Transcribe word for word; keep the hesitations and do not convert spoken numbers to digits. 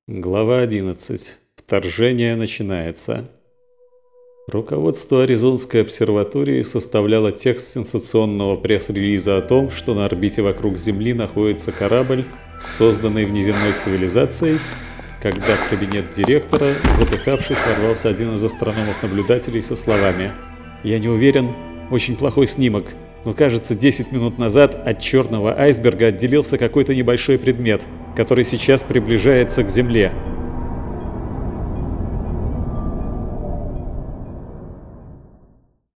Глава одиннадцать. Вторжение начинается. Руководство Аризонской обсерватории составляло текст сенсационного пресс-релиза о том, что на орбите вокруг Земли находится корабль, созданный внеземной цивилизацией, когда в кабинет директора, запыхавшись, ворвался один из астрономов-наблюдателей со словами: «Я не уверен, очень плохой снимок, но кажется, десять минут назад от черного айсберга отделился какой-то небольшой предмет, который сейчас приближается к Земле».